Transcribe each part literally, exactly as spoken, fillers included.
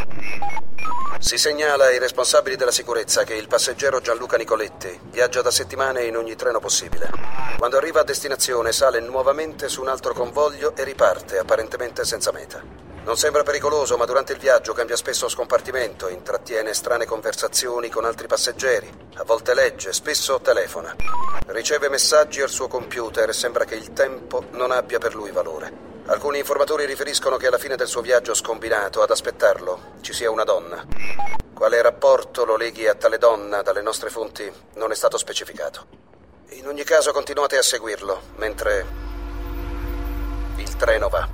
Si segnala ai responsabili della sicurezza che il passeggero Gianluca Nicoletti viaggia da settimane in ogni treno possibile. Quando arriva a destinazione sale nuovamente su un altro convoglio e riparte, apparentemente senza meta. Non sembra pericoloso, ma durante il viaggio cambia spesso scompartimento, intrattiene strane conversazioni con altri passeggeri, a volte legge, spesso telefona. Riceve messaggi al suo computer e sembra che il tempo non abbia per lui valore. Alcuni informatori riferiscono che alla fine del suo viaggio scombinato ad aspettarlo ci sia una donna. Quale rapporto lo leghi a tale donna dalle nostre fonti non è stato specificato. In ogni caso continuate a seguirlo mentre il treno va.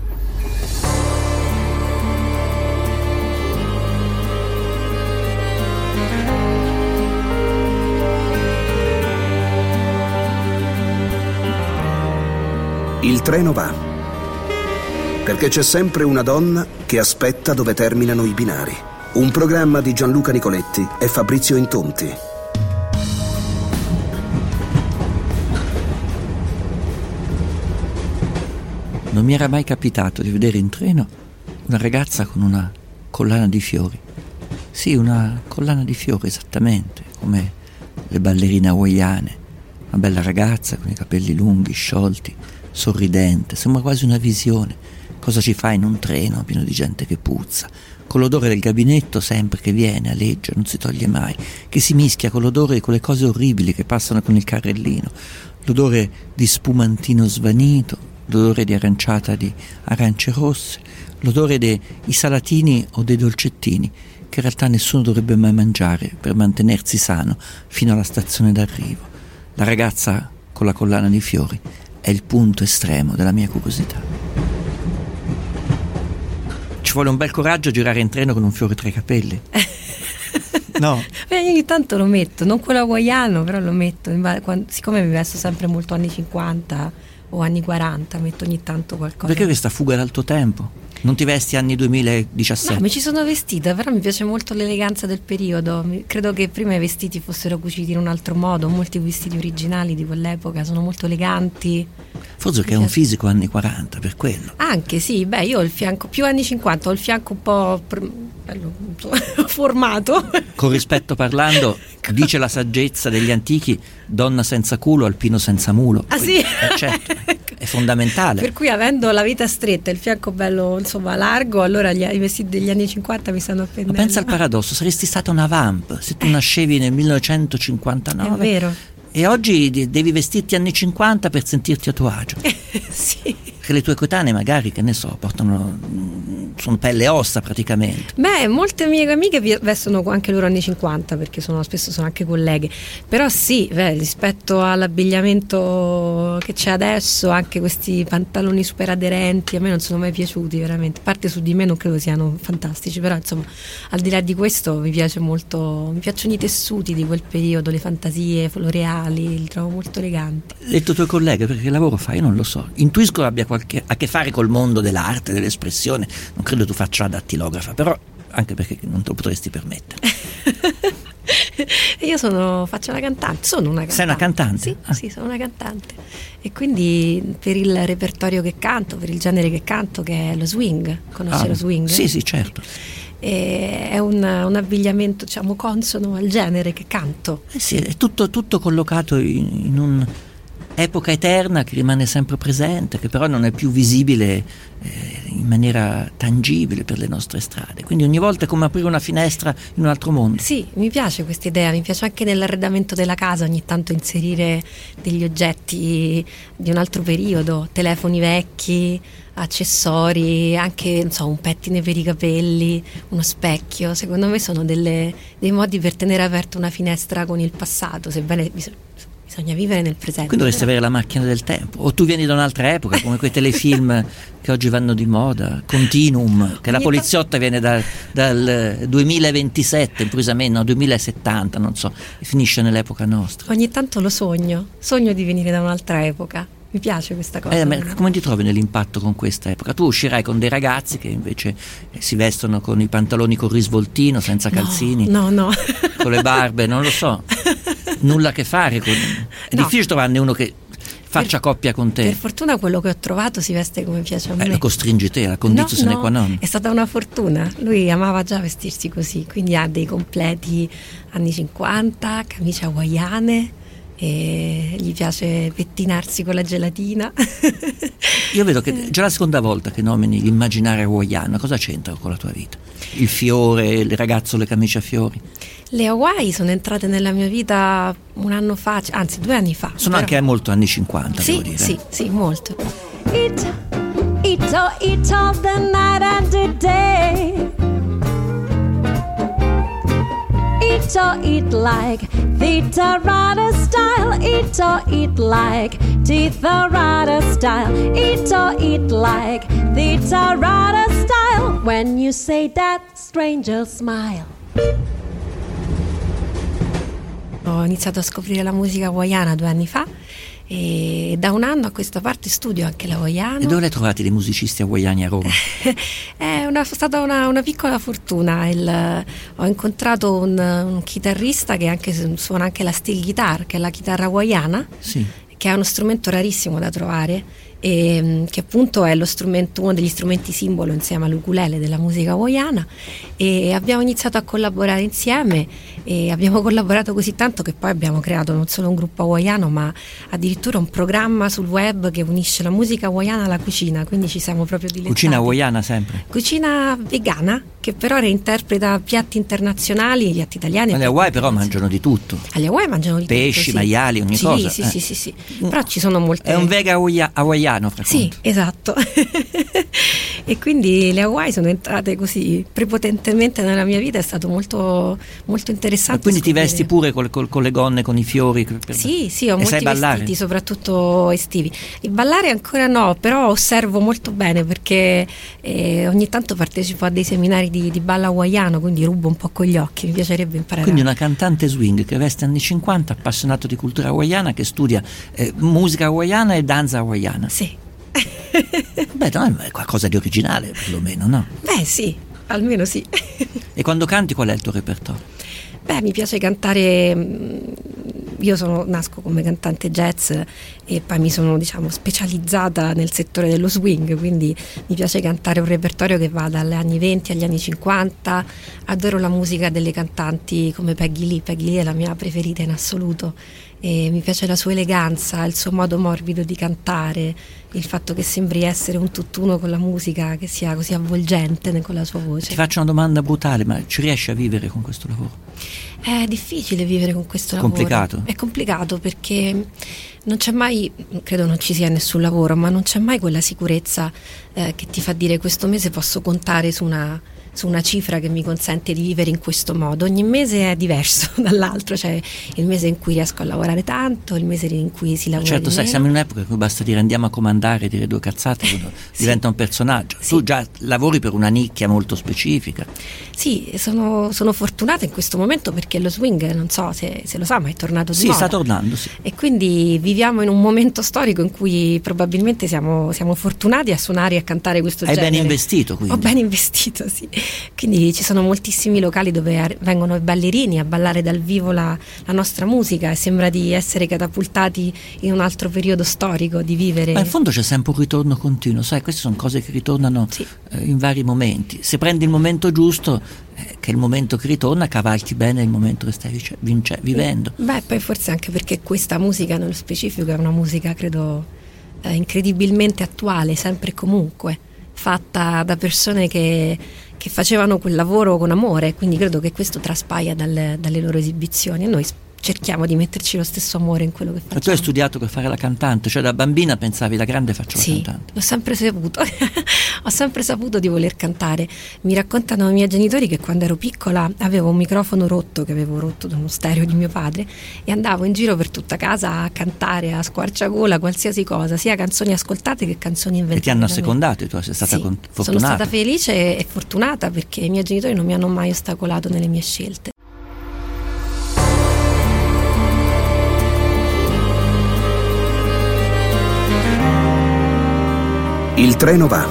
Il treno va. Perché c'è sempre una donna che aspetta dove terminano i binari. Un programma di Gianluca Nicoletti e Fabrizio Intonti. Non mi era mai capitato di vedere in treno una ragazza con una collana di fiori. Sì, una collana di fiori, esattamente, come le ballerine hawaiane. Una bella ragazza con i capelli lunghi, sciolti, sorridente, sembra quasi una visione. Cosa ci fa in un treno pieno di gente che puzza, con l'odore del gabinetto sempre che viene, aleggia, non si toglie mai, che si mischia con l'odore di quelle cose orribili che passano con il carrellino, l'odore di spumantino svanito, l'odore di aranciata di arance rosse, l'odore dei salatini o dei dolcettini che in realtà nessuno dovrebbe mai mangiare per mantenersi sano fino alla stazione d'arrivo. La ragazza con la collana di fiori è il punto estremo della mia curiosità. Ci vuole un bel coraggio a girare in treno con un fiore tra i capelli. No. Beh, io ogni tanto lo metto, non quello hawaiano, però lo metto. Quando, siccome mi vesto sempre molto anni cinquanta o anni quaranta, metto ogni tanto qualcosa. Perché questa fuga dal tuo tempo? Non ti vesti anni duemiladiciassette? No, mi ci sono vestita, però mi piace molto l'eleganza del periodo. Credo che prima i vestiti fossero cuciti in un altro modo. Molti vestiti originali di quell'epoca sono molto eleganti. Forse che è un fisico anni quaranta, per quello. Anche sì, beh, io ho il fianco più anni cinquanta, ho il fianco un po' bello, formato. Con rispetto parlando, dice la saggezza degli antichi: donna senza culo, alpino senza mulo. Ah. Quindi, sì? Eh, certo, è fondamentale. Per cui, avendo la vita stretta e il fianco bello, insomma, largo, allora gli, i vestiti degli anni cinquanta mi stanno appendendo. Ma pensa al paradosso, saresti stata una vamp se tu nascevi nel millenovecentocinquantanove. È vero. E oggi devi vestirti anni cinquanta per sentirti a tuo agio. Sì. Che le tue coetanee magari, che ne so, portano, sono pelle e ossa praticamente. Beh, molte mie amiche vestono anche loro anni cinquanta, perché sono, spesso sono anche colleghe. Però sì, beh, rispetto all'abbigliamento che c'è adesso, anche questi pantaloni super aderenti a me non sono mai piaciuti veramente. A parte su di me non credo siano fantastici, però insomma, al di là di questo mi piace molto, mi piacciono i tessuti di quel periodo, le fantasie floreali, li trovo molto eleganti. Le tue colleghe, perché lavoro fai? Io non lo so. Intuisco che abbia qualche a che fare col mondo dell'arte, dell'espressione. Non credo tu faccia la dattilografa, però anche perché non te lo potresti permettere. Io sono faccio una cantante, sono una cantante. Sei una cantante? Sì, ah. sì, sono una cantante. E quindi per il repertorio che canto, per il genere che canto, che è lo swing, conosci ah, lo swing? Sì, sì, certo. E è un, un abbigliamento, diciamo, consono al genere che canto. Eh sì, è tutto, tutto collocato in, in un epoca eterna che rimane sempre presente, che però non è più visibile eh, in maniera tangibile per le nostre strade. Quindi ogni volta è come aprire una finestra in un altro mondo. Sì, mi piace questa idea, mi piace anche nell'arredamento della casa ogni tanto inserire degli oggetti di un altro periodo, telefoni vecchi, accessori, anche non so, un pettine per i capelli, uno specchio. Secondo me sono delle, dei modi per tenere aperta una finestra con il passato, sebbene bisogna Bisogna vivere nel presente. Quindi dovresti avere la macchina del tempo. O tu vieni da un'altra epoca, come quei telefilm che oggi vanno di moda, Continuum, che la poliziotta viene da, dal duemilaventisette, improvvisamente, no, duemilasettanta, non so, e finisce nell'epoca nostra. Ogni tanto lo sogno, sogno di venire da un'altra epoca. Mi piace questa cosa. Eh, ma come ti trovi nell'impatto con questa epoca? Tu uscirai con dei ragazzi che invece si vestono con i pantaloni con risvoltino, senza calzini, no, no, no. con le barbe, non lo so. Nulla a che fare con... È no. difficile trovarne uno che faccia per, coppia con te. Per fortuna quello che ho trovato si veste come piace a me. Eh, lo costringi te, la condizio sine no, qua non. È stata una fortuna, lui amava già vestirsi così, quindi ha dei completi anni cinquanta, camicie hawaiane, e gli piace pettinarsi con la gelatina. Io vedo che già la seconda volta che nomini l'immaginario hawaiano, cosa c'entra con la tua vita? Il fiore, il ragazzo, le camicie a fiori? Le Hawaii sono entrate nella mia vita un anno fa, anzi due anni fa. Sono però... anche molto anni cinquanta, sì, devo dire. Sì, sì, molto. Ito, ito, ito, the night and the day. Ito, eat like Theta Rada style. Ito, eat like Theta Rada style. Ito, eat like Theta Rada style. When you say that, stranger smile. Ho iniziato a scoprire la musica hawaiana due anni fa e da un anno a questa parte studio anche l'hawaiano. E dove le trovate dei musicisti hawaiani a Roma? È una, stata una, una piccola fortuna. Il, ho incontrato un, un chitarrista che anche, suona anche la steel guitar, che è la chitarra hawaiana, Sì. che è uno strumento rarissimo da trovare e che appunto è lo strumento, uno degli strumenti simbolo insieme all'ukulele della musica hawaiana, e abbiamo iniziato a collaborare insieme e abbiamo collaborato così tanto che poi abbiamo creato non solo un gruppo hawaiano ma addirittura un programma sul web che unisce la musica hawaiana alla cucina, quindi ci siamo proprio dilettati. Cucina hawaiana sempre? Cucina vegana che però reinterpreta piatti internazionali, piatti italiani. Alle Hawaii però mangiano di tutto. Agli Hawaii mangiano di pesci, tutto, sì. maiali, ogni sì, cosa. Sì, eh. sì, sì, sì. Però ci sono molte. È un vega hawaia- hawaiano, fra Sì, conto. esatto. E quindi le Hawaii sono entrate così prepotentemente nella mia vita, è stato molto, molto interessante. E quindi scoprire. ti vesti pure col, col, con le gonne, con i fiori? Per... Sì, sì, ho e molti sai ballare? vestiti, soprattutto estivi. Il ballare ancora no, però osservo molto bene perché eh, ogni tanto partecipo a dei seminari di, di ballo hawaiano, quindi rubo un po' con gli occhi, mi piacerebbe imparare. Quindi una cantante swing che veste anni cinquanta, appassionato di cultura hawaiana, che studia eh, musica hawaiana e danza hawaiana. Sì. Beh, no, è qualcosa di originale perlomeno, no? Beh sì, almeno sì. E quando canti qual è il tuo repertorio? Beh, mi piace cantare, io sono, nasco come cantante jazz e poi mi sono, diciamo, specializzata nel settore dello swing, quindi mi piace cantare un repertorio che va dagli anni venti agli anni cinquanta. Adoro la musica delle cantanti come Peggy Lee. Peggy Lee è la mia preferita in assoluto e mi piace la sua eleganza, il suo modo morbido di cantare, il fatto che sembri essere un tutt'uno con la musica, che sia così avvolgente con la sua voce. Ti faccio una domanda brutale, ma ci riesci a vivere con questo lavoro? È difficile vivere con questo lavoro. Complicato? È complicato perché non c'è mai, credo non ci sia nessun lavoro, ma non c'è mai quella sicurezza eh, che ti fa dire questo mese posso contare su una, su una cifra che mi consente di vivere in questo modo. Ogni mese è diverso dall'altro, cioè il mese in cui riesco a lavorare tanto, il mese in cui si lavora certo, di sai, meno. siamo in un'epoca in cui basta dire andiamo a comandare, dire due cazzate, sì. Diventa un personaggio. Sì. Tu già lavori per una nicchia molto specifica. Sì, sono, sono fortunata in questo momento perché lo swing, non so se, se lo sa, ma è tornato di sì, moda. Sta tornando, sì. E quindi viviamo in un momento storico in cui probabilmente siamo, siamo fortunati a suonare e a cantare questo Hai genere. ben investito, quindi. Ho ben investito, sì. Quindi ci sono moltissimi locali dove vengono i ballerini a ballare dal vivo la, la nostra musica e sembra di essere catapultati in un altro periodo storico, di vivere. Ma in fondo c'è sempre un ritorno continuo, sai, queste sono cose che ritornano sì. eh, in vari momenti. Se prendi il momento giusto, eh, che è il momento che ritorna, cavalchi bene il momento che stai vice- vince- vivendo. Beh, poi forse anche perché questa musica nello specifico è una musica, credo, eh, incredibilmente attuale, sempre e comunque, fatta da persone che, che facevano quel lavoro con amore, quindi credo che questo traspaia dalle, dalle loro esibizioni e noi cerchiamo di metterci lo stesso amore in quello che facciamo. Ma tu hai studiato per fare la cantante, cioè da bambina pensavi da grande faccio sì, la cantante? L'ho sempre saputo, ho sempre saputo di voler cantare. Mi raccontano i miei genitori che quando ero piccola avevo un microfono rotto, che avevo rotto da uno stereo di mio padre, e andavo in giro per tutta casa a cantare a squarciagola qualsiasi cosa, sia canzoni ascoltate che canzoni inventate. E ti hanno assecondato e tu sei stata sì, con- fortunata? Sono stata felice e fortunata perché i miei genitori non mi hanno mai ostacolato nelle mie scelte. Il treno va.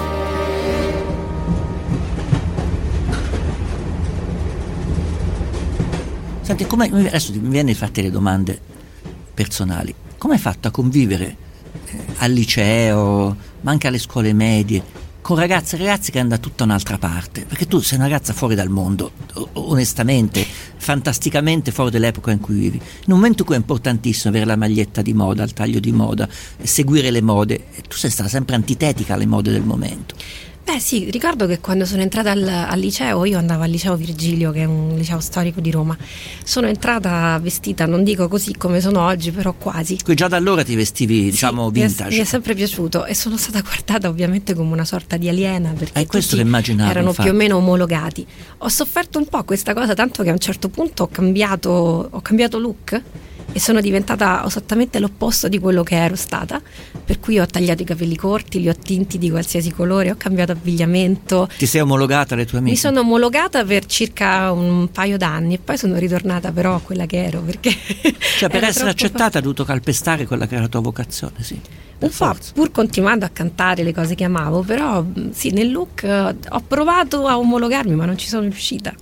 Senti, come, adesso mi viene di farti le domande personali. Come hai fatto a convivere al liceo, ma anche alle scuole medie, con ragazze e ragazzi che andano da tutta un'altra parte, perché tu sei una ragazza fuori dal mondo, onestamente, fantasticamente fuori dall'epoca in cui vivi, in un momento in cui è importantissimo avere la maglietta di moda, il taglio di moda, seguire le mode, e tu sei stata sempre antitetica alle mode del momento. Beh sì, ricordo che quando sono entrata al, al liceo, io andavo al liceo Virgilio, che è un liceo storico di Roma, sono entrata vestita, non dico così come sono oggi, però quasi. Qui già da allora ti vestivi, diciamo, sì, vintage. Mi è, mi è sempre piaciuto e sono stata guardata ovviamente come una sorta di aliena, perché è questo tutti che immaginavo, erano infatti. più o meno omologati. Ho sofferto un po' questa cosa, tanto che a un certo punto ho cambiato, ho cambiato look e sono diventata esattamente l'opposto di quello che ero stata, per cui ho tagliato i capelli corti, li ho tinti di qualsiasi colore, ho cambiato abbigliamento. Ti sei omologata alle tue amiche? Mi sono omologata per circa un paio d'anni e poi sono ritornata però a quella che ero, perché cioè per essere troppo... accettata hai dovuto calpestare quella che era la tua vocazione, sì. Un po', pur continuando a cantare le cose che amavo, però sì, nel look eh, ho provato a omologarmi ma non ci sono riuscita.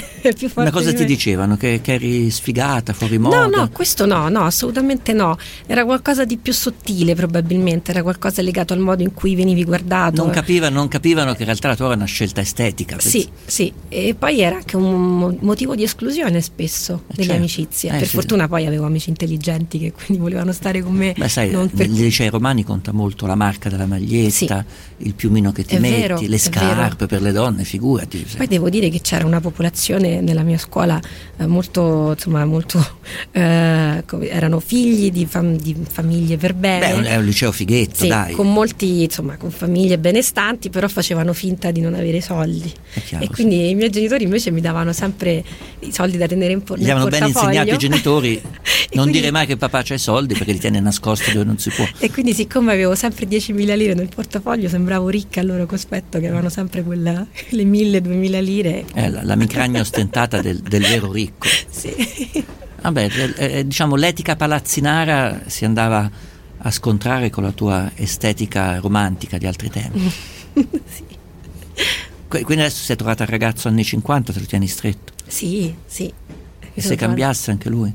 Ma cosa ti dicevano? Che, che eri sfigata, fuori moda? No, no, questo no, no, assolutamente no. Era qualcosa di più sottile probabilmente, era qualcosa legato al modo in cui venivi guardato. Non capivano, non capivano che in realtà la tua era una scelta estetica. Sì, sì, e poi era anche un motivo di esclusione spesso eh delle certo. amicizie. Eh, per sì, fortuna poi avevo amici intelligenti che quindi volevano stare con me. Beh, sai, non per... negli licei romani conta molto la marca della maglietta, sì. il piumino che ti è metti, vero, le scarpe per le donne, figurati. Poi devo dire che c'era una popolazione nella mia scuola eh, molto, insomma, molto eh, erano figli di, fam- di famiglie per bene. Beh, è un liceo fighetto, sì, dai. Con molti, insomma, con famiglie benestanti, però facevano finta di non avere soldi. Chiaro, e quindi sì. i miei genitori invece mi davano sempre i soldi da tenere in por- Gli avevano ben insegnato i genitori non quindi... dire mai che papà c'ha i soldi perché li tiene nascosti dove non si può. E quindi siccome avevo sempre diecimila lire nel portafoglio sembravo ricca al loro cospetto, che avevano sempre quella, le mille, duemila lire. Eh, la, la micragna ostentata del, del vero ricco. Sì. Vabbè, eh, diciamo l'etica palazzinara si andava a scontrare con la tua estetica romantica di altri tempi. Sì. Quindi adesso sei trovata il ragazzo anni cinquanta, te lo tieni stretto? Sì, sì. E se cambiasse anche lui?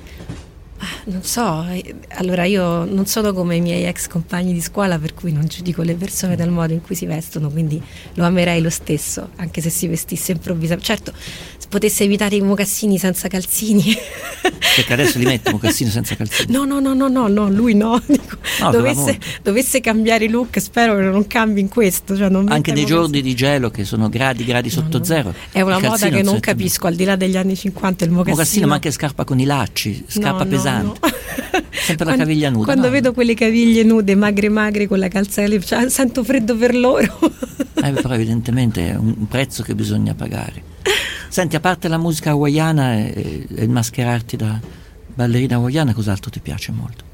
Non so, allora io non sono come i miei ex compagni di scuola, per cui non giudico le persone dal modo in cui si vestono, quindi lo amerei lo stesso, anche se si vestisse improvvisamente. Certo, se potesse evitare i mocassini senza calzini. Perché adesso li metto mocassini senza calzini? No, no, no, no, no, no lui no. Dico, no dovesse, dovesse cambiare look, spero che non cambi in questo. Cioè non anche nei mocassini. Giorni di gelo che sono gradi, gradi no, sotto no. zero. È una moda che non sette... capisco, al di là degli anni cinquanta il mocassino. Mocassino, ma anche scarpa con i lacci, scarpa no, pesante. No, no. Sempre quando, la caviglia nuda. Quando no? vedo quelle caviglie nude, magre magre, con la calza, cioè, sento freddo per loro. Eh, però evidentemente è un prezzo che bisogna pagare. Senti, a parte la musica hawaiana e, e il mascherarti da ballerina hawaiana, cos'altro ti piace molto?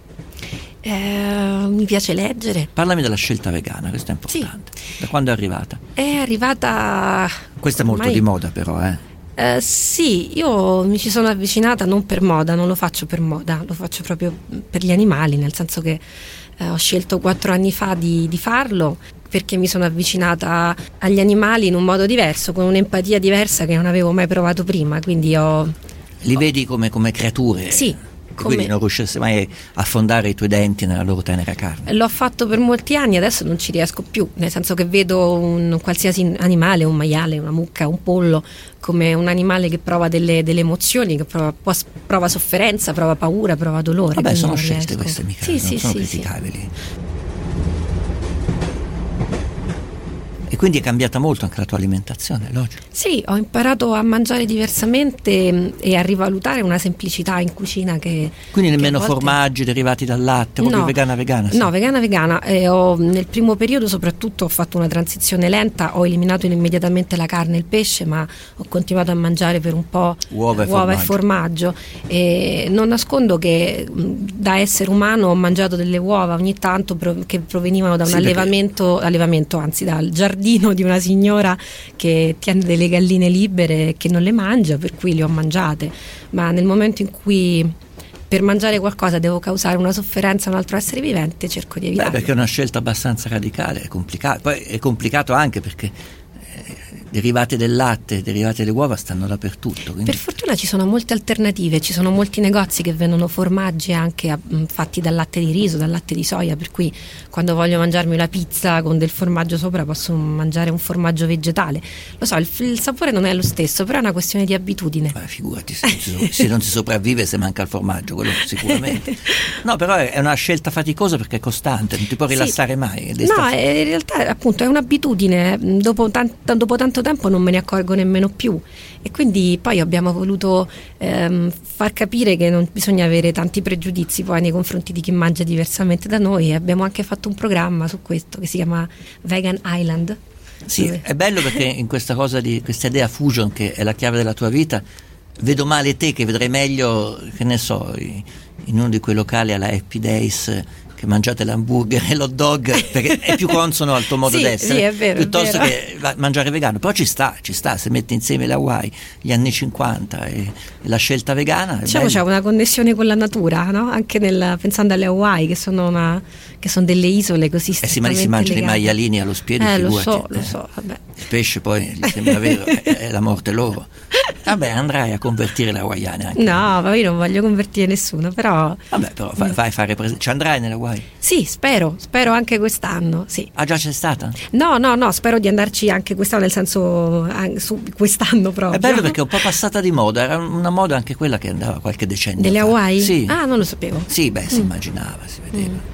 Eh, mi piace leggere. Parlami della scelta vegana, questo è importante. Sì. Da quando è arrivata? È arrivata... Questa è molto ormai... di moda però, eh? Eh, sì, io mi ci sono avvicinata non per moda, non lo faccio per moda, lo faccio proprio per gli animali, nel senso che eh, ho scelto quattro anni fa di, di farlo perché mi sono avvicinata agli animali in un modo diverso, con un'empatia diversa che non avevo mai provato prima, quindi ho... Li vedi come, come creature? Sì. Come... Quindi non riuscissi mai a affondare i tuoi denti nella loro tenera carne? L'ho fatto per molti anni, adesso non ci riesco più, nel senso che vedo un qualsiasi animale, un maiale, una mucca, un pollo, come un animale che prova delle, delle emozioni, che prova, prova sofferenza, prova paura, prova dolore. Vabbè, sono scelte riesco. queste, mica, sì, non sì, sono sì, criticabili. Sì. E quindi è cambiata molto anche la tua alimentazione, logico? Sì, ho imparato a mangiare diversamente e a rivalutare una semplicità in cucina che... Quindi nemmeno che volte... formaggi derivati dal latte, proprio no, vegana vegana? Sì. No, vegana vegana. Eh, ho, nel primo periodo soprattutto ho fatto una transizione lenta, ho eliminato immediatamente la carne e il pesce, ma ho continuato a mangiare per un po' uova e uova formaggio. E, formaggio. E non nascondo che da essere umano ho mangiato delle uova ogni tanto pro- che provenivano da un sì, allevamento, perché... allevamento, anzi dal giardino di una signora che tiene delle galline libere e che non le mangia, per cui le ho mangiate, ma nel momento in cui per mangiare qualcosa devo causare una sofferenza a un altro essere vivente, cerco di evitarlo. Beh, perché è una scelta abbastanza radicale, è complicato, poi è complicato anche perché eh, derivati del latte, derivati delle uova stanno dappertutto. Quindi... Per fortuna ci sono molte alternative, ci sono molti negozi che vendono formaggi anche a, fatti dal latte di riso, dal latte di soia, per cui quando voglio mangiarmi una pizza con del formaggio sopra posso mangiare un formaggio vegetale. Lo so, il, il sapore non è lo stesso, però è una questione di abitudine. Beh, figurati, se, se, se non si sopravvive se manca il formaggio, quello sicuramente. No, però è una scelta faticosa perché è costante, non ti puoi rilassare sì. mai. No, in realtà appunto è un'abitudine, dopo, tant- dopo tanto tempo non me ne accorgo nemmeno più, e quindi poi abbiamo voluto ehm, far capire che non bisogna avere tanti pregiudizi poi nei confronti di chi mangia diversamente da noi, e abbiamo anche fatto un programma su questo che si chiama Vegan Island. Sì, dove... è bello perché in questa cosa di questa idea fusion, che è la chiave della tua vita, vedo male te che vedrai meglio, che ne so, in uno di quei locali alla Happy Days che mangiate l'hamburger e l'hot dog, perché è più consono al tuo modo sì, d'essere, sì, è vero, piuttosto è vero. che mangiare vegano. Però ci sta, ci sta, se metti insieme la Hawaii, gli anni cinquanta e, e la scelta vegana. Diciamo c'è una connessione con la natura, no? Anche nel, pensando alle Hawaii, che sono, una, che sono delle isole così eh sì, ma lì si mangiano i maialini allo spiedo, eh, lo figurati. so, lo eh, so, vabbè. Il pesce poi gli sembra vero, è, è la morte loro. Vabbè, andrai a convertire le hawaiane anche. No, ma io non voglio convertire nessuno, però... Vabbè, però vai, vai a fare presente. Ci andrai nelle Hawaii? Sì, spero, spero anche quest'anno, sì. Ah, già c'è stata? No, no, no, spero di andarci anche quest'anno, nel senso anche su quest'anno proprio. È bello perché è un po' passata di moda, era una moda anche quella che andava qualche decennio Delle fa. Hawaii? Sì. Ah, non lo sapevo. Sì, beh, si mm. immaginava, si vedeva. Mm.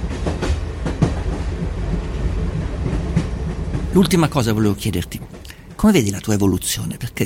L'ultima cosa volevo chiederti, come vedi la tua evoluzione? Perché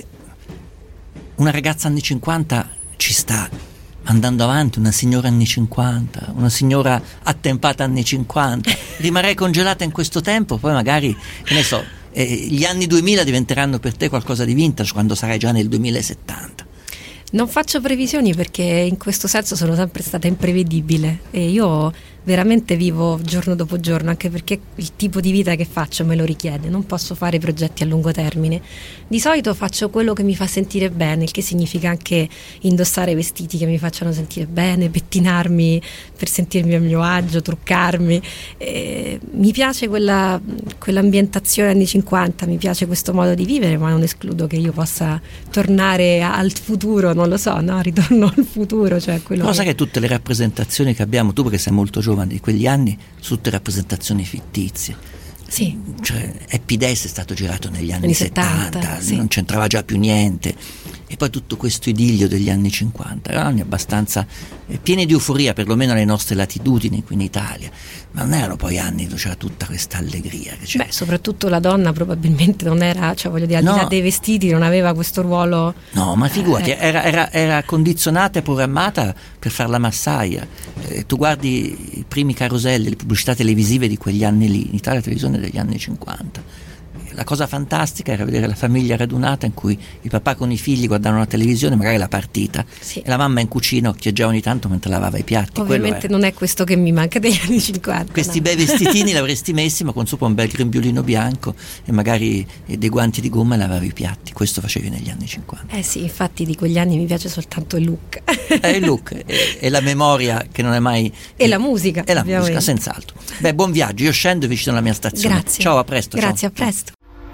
una ragazza anni cinquanta ci sta andando avanti, una signora anni cinquanta, una signora attempata anni cinquanta, rimarrei congelata in questo tempo, poi magari, che ne so, eh, gli anni duemila diventeranno per te qualcosa di vintage quando sarai già nel duemilasettanta. Non faccio previsioni perché in questo senso sono sempre stata imprevedibile e io veramente vivo giorno dopo giorno, anche perché il tipo di vita che faccio me lo richiede, non posso fare progetti a lungo termine. Di solito faccio quello che mi fa sentire bene, il che significa anche indossare vestiti che mi facciano sentire bene, pettinarmi per sentirmi a mio agio, truccarmi. E mi piace quella, quell'ambientazione anni cinquanta, mi piace questo modo di vivere, ma non escludo che io possa tornare al futuro, non lo so, no? Ritorno al futuro, cioè quello cosa che... che tutte le rappresentazioni che abbiamo, tu perché sei molto giovane di quegli anni, sono tutte rappresentazioni fittizie. Sì. Cioè, Happy Days è stato girato negli anni anni settanta, settanta, sì. Non c'entrava già più niente, e poi tutto questo idillio degli anni cinquanta erano anni abbastanza eh, pieni di euforia, perlomeno alle nostre latitudini qui in Italia, ma non erano poi anni dove c'era tutta questa allegria che c'era. Beh, soprattutto la donna probabilmente non era, cioè voglio dire, al no. di là dei vestiti non aveva questo ruolo. No, ma figurati, eh. era, era, era condizionata e programmata per far la massaia. Eh, tu guardi i primi caroselli, le pubblicità televisive di quegli anni lì, in Italia televisione degli anni cinquanta. La cosa fantastica era vedere la famiglia radunata in cui il papà con i figli guardavano la televisione, magari la partita, sì. e la mamma in cucina occhieggiava ogni tanto mentre lavava i piatti. Ovviamente non è questo che mi manca degli anni cinquanta. Questi no. bei vestitini l'avresti messi, ma con sopra un bel grembiulino bianco e magari dei guanti di gomma, e lavavi i piatti. Questo facevi negli anni cinquanta. Eh sì, infatti di quegli anni mi piace soltanto il look. È il look e, e la memoria che non è mai... E la musica. E la ovviamente. musica, senz'altro. Beh, buon viaggio, io scendo vicino alla mia stazione. Grazie. Ciao, a presto. Grazie, ciao. a presto.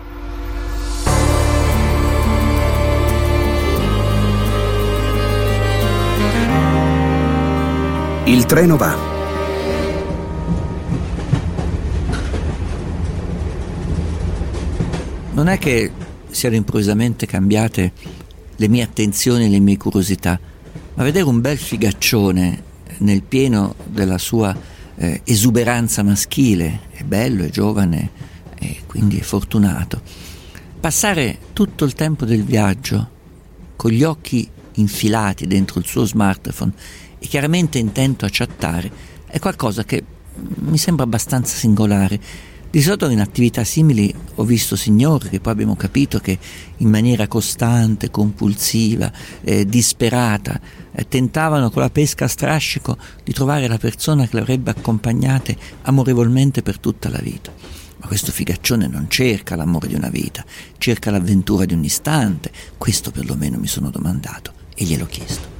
Il treno va. Non è che siano improvvisamente cambiate le mie attenzioni e le mie curiosità, ma vedere un bel figaccione nel pieno della sua eh, esuberanza maschile, è bello, è giovane e quindi è fortunato. Passare tutto il tempo del viaggio con gli occhi infilati dentro il suo smartphone e chiaramente intento a chattare è qualcosa che mi sembra abbastanza singolare. Di solito in attività simili ho visto signori che poi abbiamo capito che in maniera costante, compulsiva, eh, disperata eh, tentavano con la pesca a strascico di trovare la persona che le avrebbe accompagnate amorevolmente per tutta la vita. Ma questo figaccione non cerca l'amore di una vita, cerca l'avventura di un istante. Questo perlomeno mi sono domandato e gliel'ho chiesto.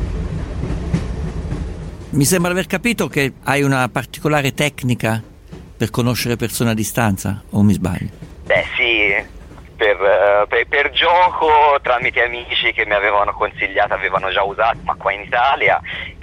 Mi sembra aver capito che hai una particolare tecnica per conoscere persone a distanza, o mi sbaglio? Beh sì, per, uh, per, per gioco, tramite amici che mi avevano consigliato, avevano già usato, ma qua in Italia,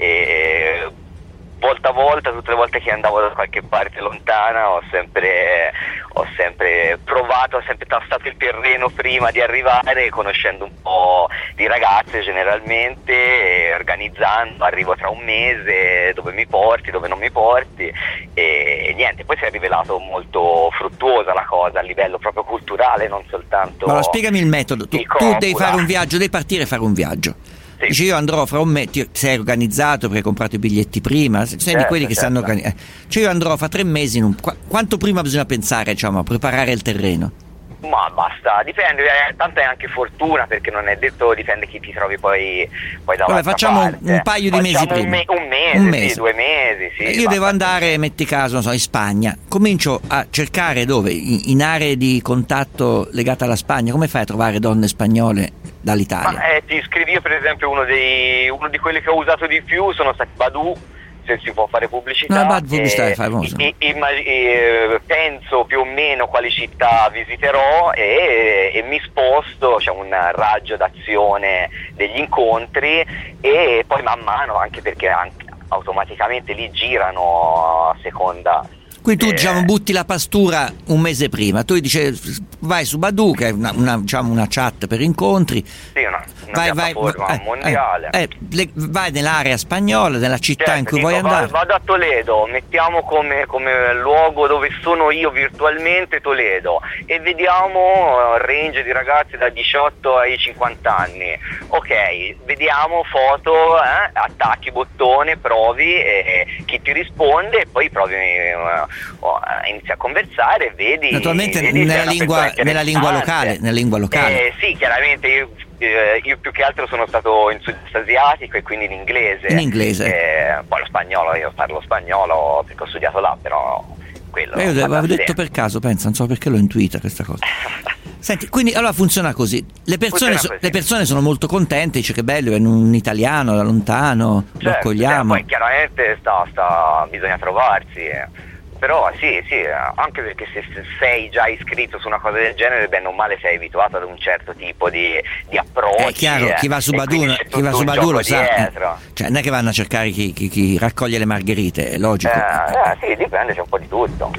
e volta a volta, tutte le volte che andavo da qualche parte lontana, ho sempre, ho sempre provato, ho sempre tastato il terreno prima di arrivare, conoscendo un po' di ragazze generalmente, e organizzando, arrivo tra un mese, dove mi porti, dove non mi porti, e, e niente, poi si è rivelato molto fruttuosa la cosa a livello proprio culturale, non soltanto... Ma spiegami il metodo, tu, tu devi fare un viaggio, devi partire e fare un viaggio. Sì. Dici io andrò fra un mese, ti sei organizzato perché hai comprato i biglietti prima, sei certo, di quelli che certo. stanno organizzando. Cioè io andrò fra tre mesi, in un... Qu- quanto prima bisogna pensare, diciamo, a preparare il terreno? Ma basta, dipende, eh, tanto è anche fortuna, perché non è detto, dipende chi ti trovi poi, poi da Vabbè, facciamo parte. un paio di facciamo mesi un prima. Me- un mese, un mese. Sì, due mesi, sì. Io basta. Devo andare, metti caso, non so, in Spagna. Comincio a cercare dove? In, in aree di contatto legate alla Spagna. Come fai a trovare donne spagnole dall'Italia? Ma, eh, ti iscrivi, io per esempio uno dei uno di quelli che ho usato di più sono stati Badoo, se si può fare pubblicità. No, Bad pubblicità è famoso. E, e, e, penso più o meno quali città visiterò e, e mi sposto, c'è un raggio d'azione degli incontri, e poi man mano, anche perché anche automaticamente li girano a seconda. Quindi tu diciamo butti la pastura un mese prima, tu dici vai su Badoo, che è una, una, diciamo, una chat per incontri, sì, una, una vai, piattaforma vai, mondiale, eh, eh, le, vai nell'area spagnola, nella città certo, in cui dico, vuoi andare. Vado a Toledo, mettiamo come, come luogo dove sono io virtualmente Toledo, e vediamo range di ragazzi da diciotto ai cinquanta anni, ok, vediamo foto, eh, attacchi bottone, provi, e, e chi ti risponde, e poi provi, eh, inizia a conversare e vedi naturalmente vedi nella, lingua, nella lingua locale nella lingua locale eh, sì, chiaramente io, eh, io più che altro sono stato in sud-est asiatico, e quindi in inglese in inglese eh, poi lo spagnolo, io parlo spagnolo perché ho studiato là, però quello eh, io avevo detto per caso, pensa, non so perché l'ho intuita questa cosa. Senti, quindi allora funziona così. Le persone, so, le persone sono molto contente, dice che bello, è un italiano da lontano, certo, lo accogliamo. Eh, poi chiaramente sta, sta, bisogna trovarsi. Eh. Però sì, sì, anche perché se sei già iscritto su una cosa del genere, bene o male sei abituato ad un certo tipo di, di approcci. È chiaro, eh. chi va su Badoo, chi va su Badoo lo sa. Eh. Cioè non è che vanno a cercare chi, chi, chi raccoglie le margherite, è logico. Eh, eh, sì, dipende, c'è un po' di tutto.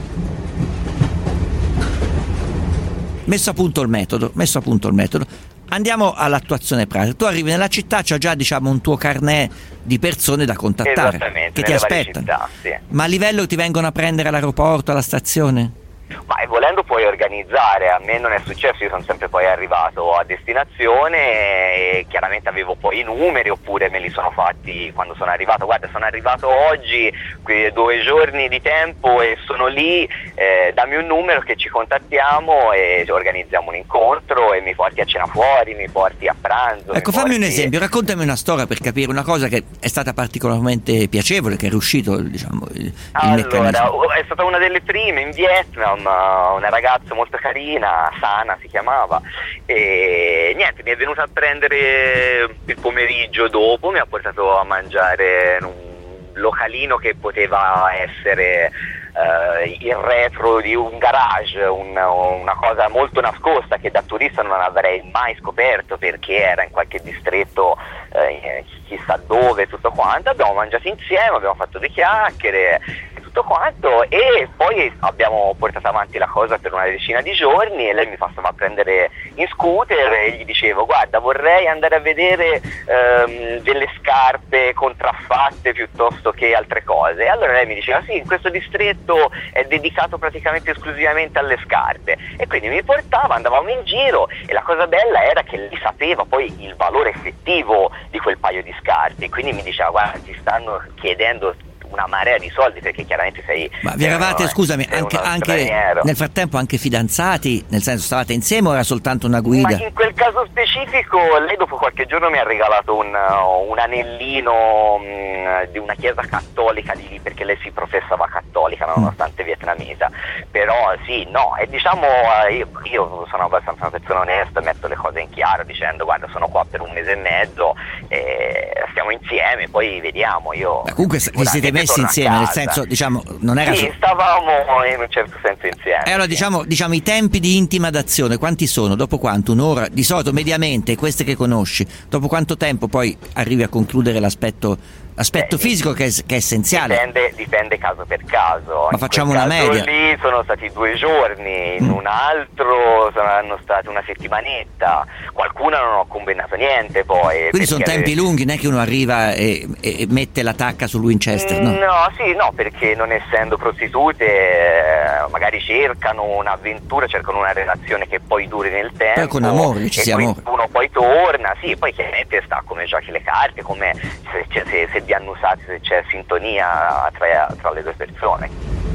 Messo a punto il metodo, messo a punto il metodo. Andiamo all'attuazione pratica. Tu arrivi nella città, c'è già diciamo un tuo carnet di persone da contattare che ti aspettano. Città, sì. Ma a livello ti vengono a prendere all'aeroporto, alla stazione? Ma e volendo puoi organizzare, a me non è successo, io sono sempre poi arrivato a destinazione e chiaramente avevo poi i numeri, oppure me li sono fatti quando sono arrivato. Guarda, sono arrivato oggi, qui due giorni di tempo e sono lì, eh, dammi un numero che ci contattiamo e organizziamo un incontro e mi porti a cena fuori, mi porti a pranzo. Ecco, fammi porti... un esempio, raccontami una storia per capire una cosa che è stata particolarmente piacevole, che è riuscito, diciamo, il, il allora, meccanismo. È stata una delle prime in Vietnam, una ragazza molto carina, Sana si chiamava, e niente, mi è venuta a prendere il pomeriggio dopo, mi ha portato a mangiare in un localino che poteva essere uh, il retro di un garage, un, una cosa molto nascosta che da turista non avrei mai scoperto perché era in qualche distretto uh, chissà dove, tutto quanto. Abbiamo mangiato insieme, abbiamo fatto due chiacchiere, tutto quanto, e poi abbiamo portato avanti la cosa per una decina di giorni e lei mi passava a prendere in scooter e gli dicevo: guarda, vorrei andare a vedere ehm, delle scarpe contraffatte piuttosto che altre cose. E allora lei mi diceva: sì, in questo distretto è dedicato praticamente esclusivamente alle scarpe, e quindi mi portava, andavamo in giro, e la cosa bella era che lei sapeva poi il valore effettivo di quel paio di scarpe, quindi mi diceva: guarda, ti stanno chiedendo una marea di soldi perché chiaramente sei. Ma vi eravate, uno, scusami, anche, anche nel frattempo anche fidanzati, nel senso stavate insieme o era soltanto una guida? Ma in quel caso specifico lei dopo qualche giorno mi ha regalato un, un anellino mh, di una chiesa cattolica di lì, perché lei si professava cattolica nonostante mm. vietnamita, però sì, no, e diciamo io, io sono abbastanza una persona onesta, metto le cose in chiaro dicendo: guarda, sono qua per un mese e mezzo e stiamo insieme, poi vediamo. Io ma comunque vi siete messi messi insieme, nel senso, diciamo, non era... Sì, so- stavamo in un certo senso insieme. E allora diciamo, diciamo i tempi di intima d'azione quanti sono? Dopo quanto? Un'ora? Di solito mediamente queste che conosci, dopo quanto tempo poi arrivi a concludere l'aspetto aspetto Beh, fisico che è, che è essenziale? Dipende, dipende caso per caso. Ma in facciamo quel una caso media. Lì sono stati due giorni, in Mm. un altro saranno state una settimanetta, qualcuna non ho combinato niente poi. Quindi sono perché- tempi lunghi, non è che uno arriva e, e mette l'attacca sul Winchester, no? No, sì, no, perché non essendo prostitute eh, magari cercano un'avventura, cercano una relazione che poi duri nel tempo. Poi con amore, che ci e sia poi amore. uno poi torna, sì, poi chiaramente sta come giochi le carte, come se, se, se, se vi hanno usati, se c'è sintonia tra, tra le due persone.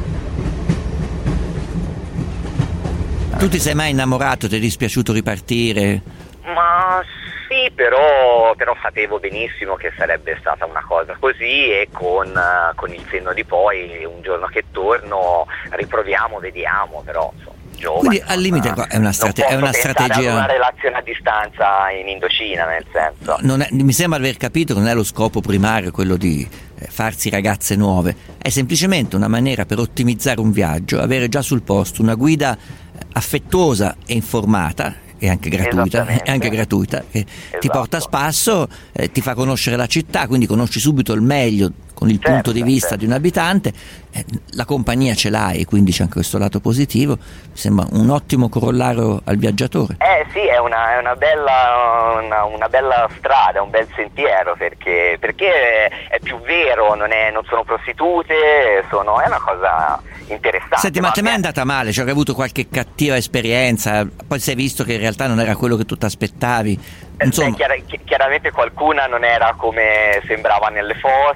Tu ti sei mai innamorato, ti è dispiaciuto ripartire? Ma sì, però, però sapevo benissimo che sarebbe stata una cosa così e con, eh, con il senno di poi, un giorno che torno, riproviamo, vediamo, però insomma, giovane. Quindi al limite non- è una, strate- non è una posso pensare strategia. ad una relazione a distanza in Indocina, nel senso. Non è- mi sembra aver capito che non è lo scopo primario quello di eh, farsi ragazze nuove, è semplicemente una maniera per ottimizzare un viaggio, avere già sul posto una guida eh, affettuosa e informata e anche gratuita, Esattamente. e anche gratuita che ti Esatto. porta a spasso, eh, ti fa conoscere la città, quindi conosci subito il meglio con il Certo, punto di vista certo. di un abitante, eh, la compagnia ce l'hai, quindi c'è anche questo lato positivo, mi sembra un ottimo corollario al viaggiatore. Eh sì, è una, è una bella una, una bella strada, un bel sentiero, perché, perché è più vero, non, è, non sono prostitute, sono, è una cosa interessante. Senti, ma te mai è me- andata male? Cioè, hai avuto qualche cattiva esperienza? Poi si è visto che in realtà non era quello che tu ti aspettavi? Eh, Insomma, beh, chiara- chi- chiaramente qualcuna non era come sembrava nelle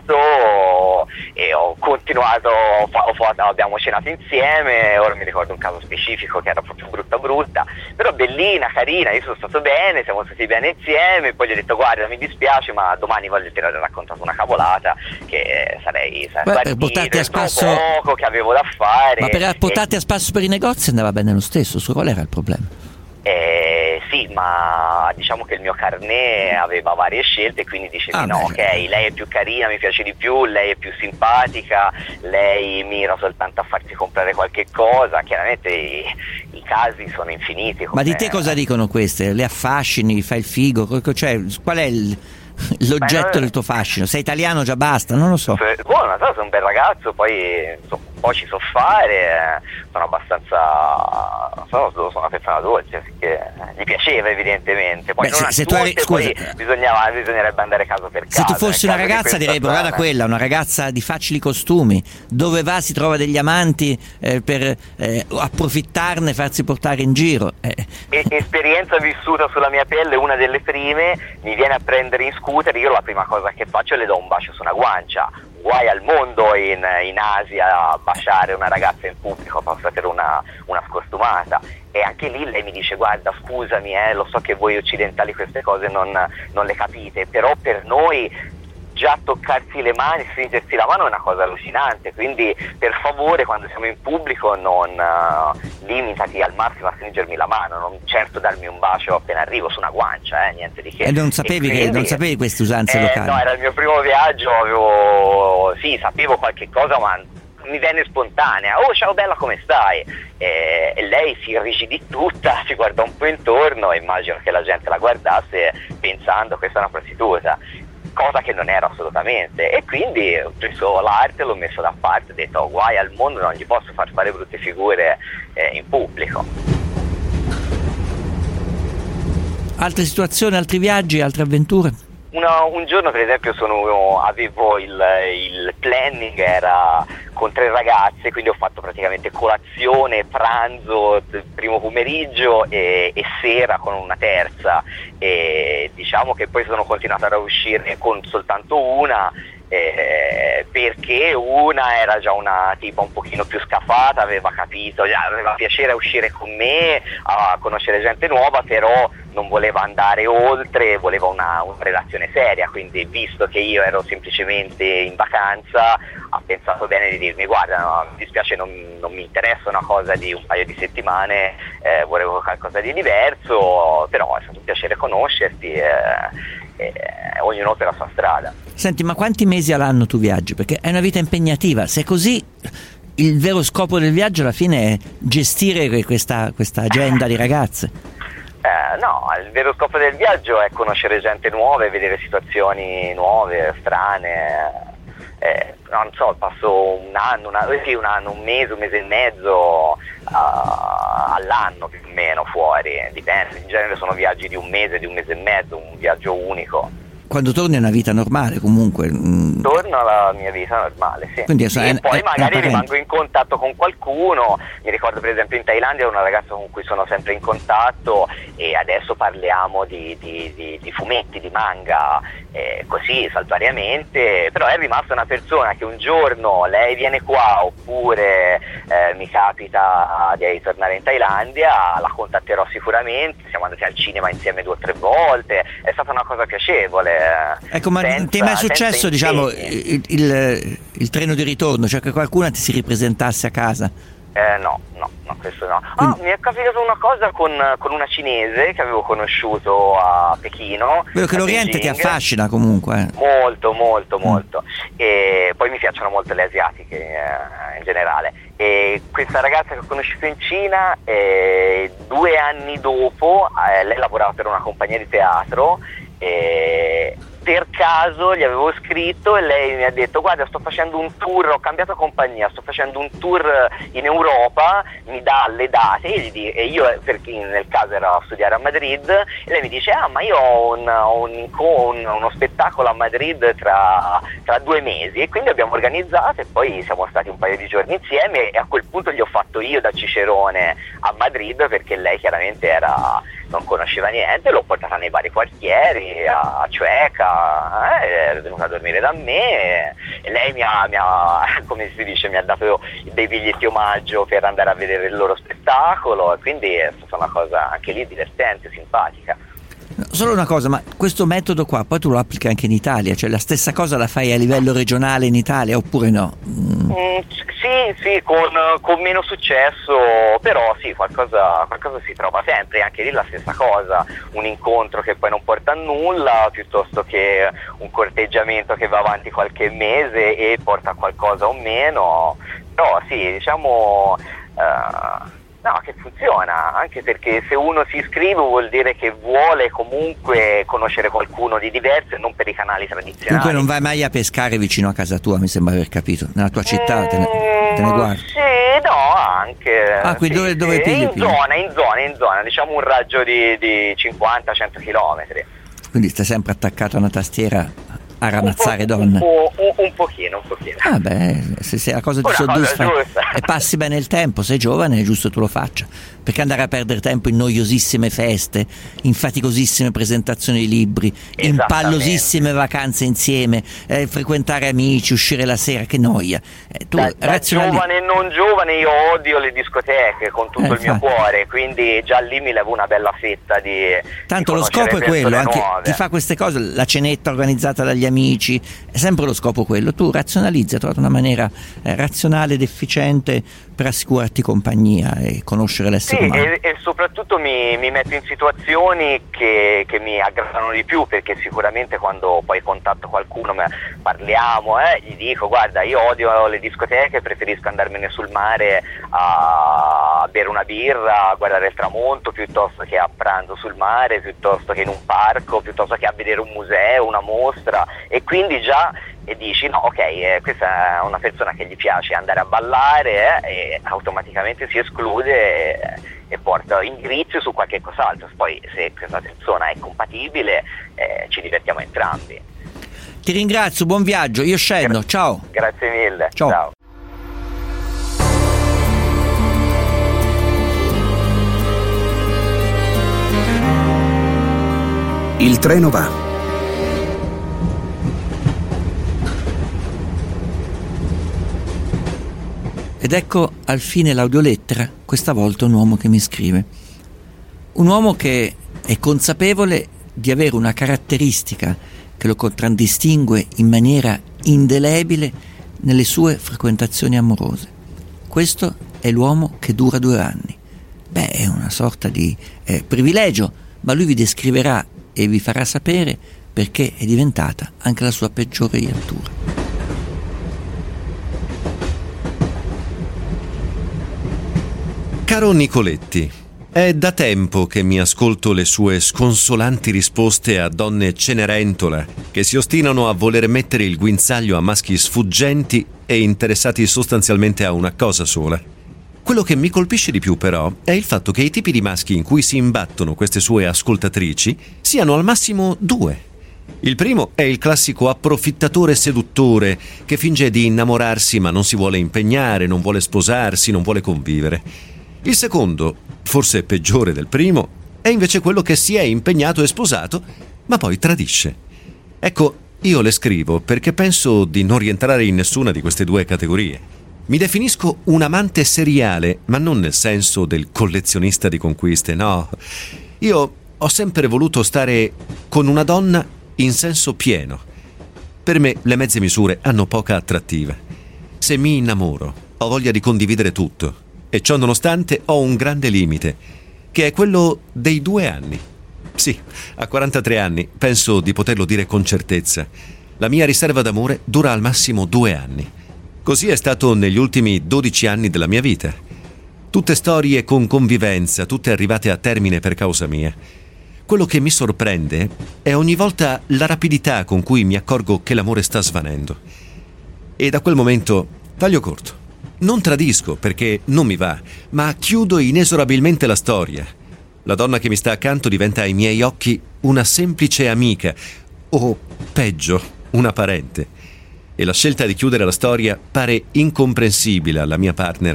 foto e ho continuato, ho fa- ho fatto- abbiamo cenato insieme, ora mi ricordo un caso specifico che era proprio brutta brutta, però bellina, carina, io sono stato bene, siamo stati bene insieme, poi gli ho detto guarda mi dispiace ma domani voglio tirare raccontato una cavolata che sarei sarei Beh, per partito, portarti a è troppo spasso- poco che avevo da fare. ma per e- portarti a spasso per i negozi andava bene lo stesso, su qual era il problema? Eh, sì, ma diciamo che il mio carnet aveva varie scelte, quindi dicevi Ah, no, beh. ok, lei è più carina, mi piace di più, lei è più simpatica, lei mira soltanto a farsi comprare qualche cosa, chiaramente i, i casi sono infiniti. Ma di come- te cosa dicono queste? Le affascini, fai il figo? Co- Cioè, qual è il- l'oggetto Beh, no- del tuo fascino? Sei italiano, già basta, non lo so. Se- Buono, non so, sono un bel ragazzo, poi insomma, un po' ci so fare, eh, sono abbastanza, sono, sono una persona dolce, perché gli piaceva evidentemente, poi Beh, non se- a se tu eri- tutte, scusa, poi bisognava, bisognerebbe andare caso per caso. Se tu fossi nel una caso di ragazza questa direi guarda zona. quella, una ragazza di facili costumi, dove va si trova degli amanti eh, per eh, approfittarne, farsi portare in giro. Eh, E- esperienza vissuta sulla mia pelle, una delle prime, mi viene a prendere in scooter, io la prima cosa che faccio è le do un bacio su una guancia. Guai al mondo in, in Asia a baciare una ragazza in pubblico, possa per una, una scostumata. E anche lì lei mi dice guarda scusami, eh, lo so che voi occidentali queste cose non, non le capite, però per noi già toccarsi le mani, stringersi la mano è una cosa allucinante, quindi per favore quando siamo in pubblico non uh, limitati al massimo a stringermi la mano, non certo darmi un bacio appena arrivo su una guancia, eh, niente di che. E non sapevi che- non sapevi queste usanze eh, locali? No, era il mio primo viaggio, avevo, sì, sapevo qualche cosa ma mi venne spontanea, oh ciao bella come stai? E, e lei si irrigidì tutta, si guardò un po' intorno e immagino che la gente la guardasse pensando questa è una prostituta, cosa che non era assolutamente, e quindi ho preso l'arte, l'ho messo da parte, ho detto oh, guai al mondo, non gli posso far fare brutte figure eh, in pubblico. altre situazioni, altri viaggi, altre avventure? Una, un giorno per esempio sono, avevo il, il planning, era con tre ragazze, quindi ho fatto praticamente colazione, pranzo, primo pomeriggio e, e sera con una terza, e diciamo che poi sono continuato a uscire con soltanto una, eh, perché una era già una tipa un pochino più scafata, aveva capito, aveva piacere a uscire con me, a conoscere gente nuova, però non voleva andare oltre, voleva una, una relazione seria, quindi visto che io ero semplicemente in vacanza ha pensato bene di dirmi guarda no, mi dispiace, non, non mi interessa una cosa di un paio di settimane, eh, volevo qualcosa di diverso, però è stato un piacere conoscerti, eh, eh, ognuno per la sua strada. Senti, ma quanti mesi all'anno tu viaggi? Perché è una vita impegnativa. Se è così, il vero scopo del viaggio alla fine è gestire questa, questa agenda di ragazze. Eh, no, il vero scopo del viaggio è conoscere gente nuova e vedere situazioni nuove, strane. Eh, non so, passo un anno, una, sì, un anno, un mese, un mese e mezzo uh, all'anno più o meno fuori, dipende, in genere sono viaggi di un mese, di un mese e mezzo, un viaggio unico. Quando torni a una vita normale comunque. Mm. Torno alla mia vita normale, sì. Quindi, sì, è, e poi è, magari è rimango in contatto con qualcuno. Mi ricordo per esempio in Thailandia una ragazza con cui sono sempre in contatto e adesso parliamo di, di, di, di fumetti, di manga, eh, così saltuariamente, però è rimasta una persona che un giorno lei viene qua oppure eh, mi capita di tornare in Thailandia, la contatterò sicuramente, siamo andati al cinema insieme due o tre volte, è stata una cosa piacevole. Ecco, ma senza, ti è mai successo, diciamo, il, il, il treno di ritorno, cioè che qualcuno ti si ripresentasse a casa? Eh, no, no, no, questo no. Ah, mi è capitato una cosa con, con una cinese che avevo conosciuto a Pechino. Vedo che l'Oriente ti affascina comunque. Eh. Molto, molto, molto. Mm. E poi mi piacciono molto le asiatiche eh, in generale. E questa ragazza che ho conosciuto in Cina, eh, due anni dopo, eh, lei lavorava per una compagnia di teatro. E per caso gli avevo scritto e lei mi ha detto: guarda, sto facendo un tour, ho cambiato compagnia, sto facendo un tour in Europa, mi dà le date e, gli, e io, perché nel caso era a studiare a Madrid, e lei mi dice: ah, ma io ho, un, ho un, un, uno spettacolo a Madrid tra, tra due mesi, e quindi abbiamo organizzato e poi siamo stati un paio di giorni insieme, e a quel punto gli ho fatto io da cicerone a Madrid, perché lei chiaramente era... non conosceva niente, l'ho portata nei vari quartieri, a Cuenca, eh, è venuta a dormire da me e lei mi ha, mi ha, come si dice, mi ha dato dei biglietti omaggio per andare a vedere il loro spettacolo, e quindi è stata una cosa anche lì divertente, simpatica. Solo una cosa, ma questo metodo qua poi tu lo applichi anche in Italia? Cioè la stessa cosa la fai a livello regionale in Italia oppure no? Mm. Mm, sì, sì, con, con meno successo, però sì, qualcosa, qualcosa si trova sempre, anche lì la stessa cosa, un incontro che poi non porta a nulla, piuttosto che un corteggiamento che va avanti qualche mese e porta a qualcosa o meno, però sì, diciamo... Uh, No, che funziona, anche perché se uno si iscrive vuol dire che vuole comunque conoscere qualcuno di diverso e non per i canali tradizionali. Dunque non vai mai a pescare vicino a casa tua, mi sembra aver capito, nella tua città, te ne, te ne guardi? Sì, no, anche. Ah, quindi sì, dove, dove sì, pigli? In pigli? zona, in zona, in zona, diciamo un raggio di, di cinquanta cento chilometri. Quindi stai sempre attaccato a una tastiera a ramazzare un donne? Un, un, un pochino, un pochino. Ah beh, se, se la cosa ti soddisfa e passi bene il tempo, sei giovane, è giusto tu lo faccia. Perché andare a perdere tempo in noiosissime feste, in faticosissime presentazioni di libri, in pallosissime vacanze insieme, eh, frequentare amici, uscire la sera, che noia. Eh, tu, da, da razionali... giovane e non giovane io odio le discoteche con tutto eh, il mio cuore, quindi già lì mi levo una bella fetta di... Tanto di lo scopo è quello, anche nuove. chi fa queste cose, la cenetta organizzata dagli amici, è sempre lo scopo quello. Tu razionalizzi, hai trovato una maniera eh, razionale ed efficiente per assicurarti compagnia e conoscere l'essere sì, umano. E, e soprattutto mi, mi metto in situazioni che, che mi aggradano di più, perché sicuramente quando poi contatto qualcuno, parliamo, eh, gli dico: guarda, io odio le discoteche, preferisco andarmene sul mare a bere una birra, a guardare il tramonto, piuttosto che a pranzo sul mare, piuttosto che in un parco, piuttosto che a vedere un museo, una mostra, e quindi già e dici no, ok, eh, questa è una persona che gli piace andare a ballare eh, e automaticamente si esclude e, e porta indirizzi su qualche cos'altro. Poi se questa persona è compatibile eh, ci divertiamo entrambi. Ti ringrazio, buon viaggio, io scendo, Gra- ciao. Grazie mille, ciao. ciao. Il treno va. Ed ecco al fine l'audiolettera, questa volta un uomo che mi scrive. Un uomo che è consapevole di avere una caratteristica che lo contraddistingue in maniera indelebile nelle sue frequentazioni amorose. Questo è l'uomo che dura due anni. Beh, è una sorta di eh, privilegio, ma lui vi descriverà e vi farà sapere perché è diventata anche la sua peggiore iattura. Caro Nicoletti, è da tempo che mi ascolto le sue sconsolanti risposte a donne Cenerentola che si ostinano a voler mettere il guinzaglio a maschi sfuggenti e interessati sostanzialmente a una cosa sola. Quello che mi colpisce di più però è il fatto che i tipi di maschi in cui si imbattono queste sue ascoltatrici siano al massimo due. Il primo è il classico approfittatore seduttore che finge di innamorarsi ma non si vuole impegnare, non vuole sposarsi, non vuole convivere. Il secondo, forse peggiore del primo, è invece quello che si è impegnato e sposato ma poi tradisce. Ecco, io le scrivo perché penso di non rientrare in nessuna di queste due categorie. Mi definisco un amante seriale, ma non nel senso del collezionista di conquiste, no. Io ho sempre voluto stare con una donna in senso pieno. Per me le mezze misure hanno poca attrattiva. Se mi innamoro, ho voglia di condividere tutto, e ciò nonostante ho un grande limite, che è quello dei due anni. Sì, a quarantatré anni penso di poterlo dire con certezza. La mia riserva d'amore dura al massimo due anni. Così è stato negli ultimi dodici anni della mia vita. Tutte storie con convivenza, tutte arrivate a termine per causa mia. Quello che mi sorprende è ogni volta la rapidità con cui mi accorgo che l'amore sta svanendo. E da quel momento taglio corto. Non tradisco perché non mi va, ma chiudo inesorabilmente la storia. La donna che mi sta accanto diventa ai miei occhi una semplice amica, o peggio, una parente. E la scelta di chiudere la storia pare incomprensibile alla mia partner.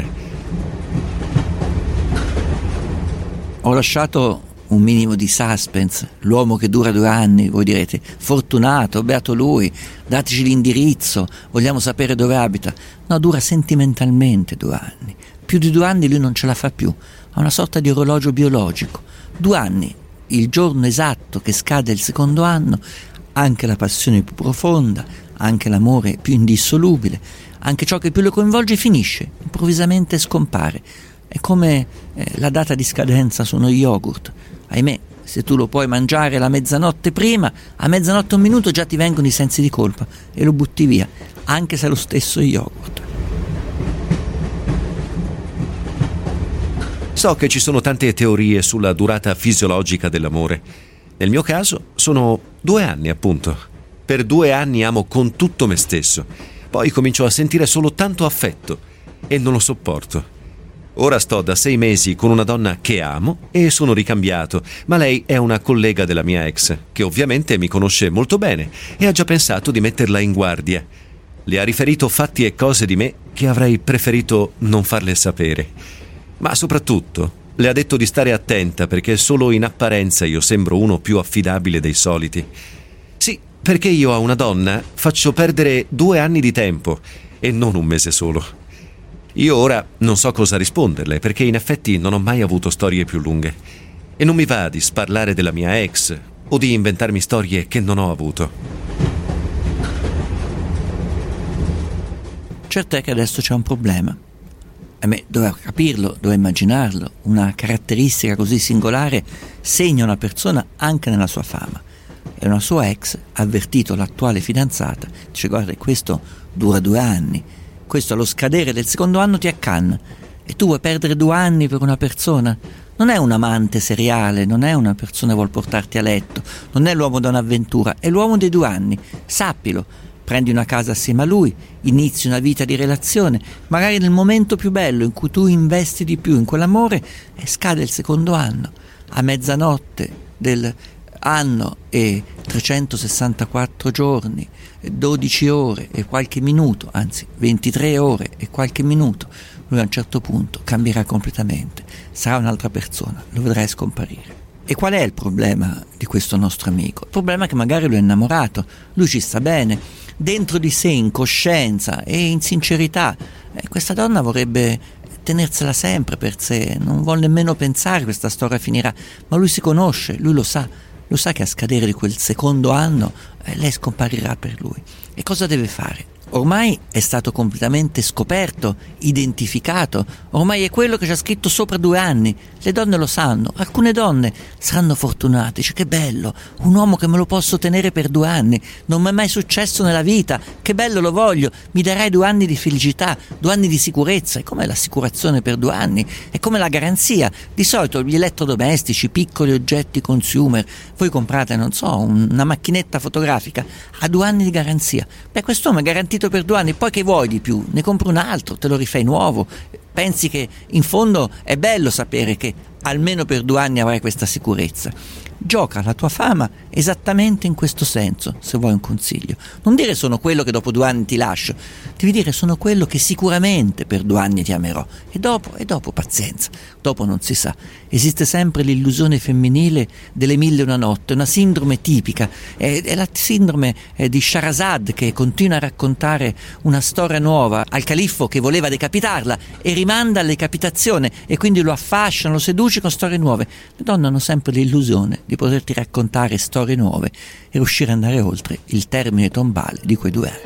Ho lasciato un minimo di suspense, l'uomo che dura due anni, voi direte, fortunato, beato lui, dateci l'indirizzo, vogliamo sapere dove abita. No, dura sentimentalmente due anni. Più di due anni lui non ce la fa più, ha una sorta di orologio biologico. Due anni, il giorno esatto che scade il secondo anno, anche la passione più profonda, anche l'amore più indissolubile, anche ciò che più lo coinvolge finisce, improvvisamente scompare. È come eh, la data di scadenza su uno yogurt. Ahimè, se tu lo puoi mangiare la mezzanotte prima, a mezzanotte un minuto già ti vengono i sensi di colpa e lo butti via, anche se è lo stesso yogurt. So che ci sono tante teorie sulla durata fisiologica dell'amore. Nel mio caso sono due anni, appunto. Per due anni amo con tutto me stesso. Poi comincio a sentire solo tanto affetto e non lo sopporto. Ora sto da sei mesi con una donna che amo e sono ricambiato, ma lei è una collega della mia ex, che ovviamente mi conosce molto bene e ha già pensato di metterla in guardia. Le ha riferito fatti e cose di me che avrei preferito non farle sapere. Ma soprattutto le ha detto di stare attenta perché solo in apparenza io sembro uno più affidabile dei soliti. Sì, perché io a una donna faccio perdere due anni di tempo e non un mese solo. Io ora non so cosa risponderle perché in effetti non ho mai avuto storie più lunghe e non mi va di sparlare della mia ex o di inventarmi storie che non ho avuto. Certo è che adesso c'è un problema. A me doveva capirlo, doveva immaginarlo. Una caratteristica così singolare segna una persona anche nella sua fama. E una sua ex ha avvertito l'attuale fidanzata, dice: guarda, questo dura due anni, questo allo scadere del secondo anno ti accanna e tu vuoi perdere due anni per una persona? Non è un amante seriale, non è una persona che vuol portarti a letto, non è l'uomo da un'avventura, è l'uomo dei due anni, sappilo. Prendi una casa assieme a lui, inizi una vita di relazione, magari nel momento più bello in cui tu investi di più in quell'amore, e scade il secondo anno, a mezzanotte del anno e trecentosessantaquattro giorni, dodici ore e qualche minuto, anzi ventitré ore e qualche minuto, lui a un certo punto cambierà completamente, sarà un'altra persona, lo vedrai scomparire. E qual è il problema di questo nostro amico? Il problema è che magari lui è innamorato, lui ci sta bene, dentro di sé, in coscienza e in sincerità, eh, questa donna vorrebbe tenersela sempre per sé, non vuole nemmeno pensare che questa storia finirà, ma lui si conosce, lui lo sa, lo sa che a scadere di quel secondo anno eh, lei scomparirà per lui. E cosa deve fare? Ormai è stato completamente scoperto, identificato, ormai è quello che c'ha scritto sopra due anni. Le donne lo sanno, alcune donne saranno fortunate, dice che bello, un uomo che me lo posso tenere per due anni, non mi è mai successo nella vita, che bello, lo voglio, mi darai due anni di felicità, due anni di sicurezza. È come l'assicurazione per due anni, è come la garanzia. Di solito gli elettrodomestici, piccoli oggetti consumer, voi comprate, non so, una macchinetta fotografica, ha due anni di garanzia. Beh, quest'uomo è garantito per due anni, poi che vuoi di più? Ne compri un altro, te lo rifai nuovo. Pensi che in fondo è bello sapere che almeno per due anni avrai questa sicurezza. Gioca la tua fama esattamente in questo senso, se vuoi un consiglio. Non dire sono quello che dopo due anni ti lascio, devi dire sono quello che sicuramente per due anni ti amerò. E dopo, e dopo pazienza, dopo non si sa. Esiste sempre l'illusione femminile delle mille e una notte, una sindrome tipica, è, è la sindrome di Shahrazad, che continua a raccontare una storia nuova al califfo che voleva decapitarla e rimanda alla decapitazione e quindi lo affasciano, lo seduce con storie nuove. Le donne hanno sempre l'illusione di poterti raccontare storie nuove e riuscire ad andare oltre il termine tombale di quei due anni.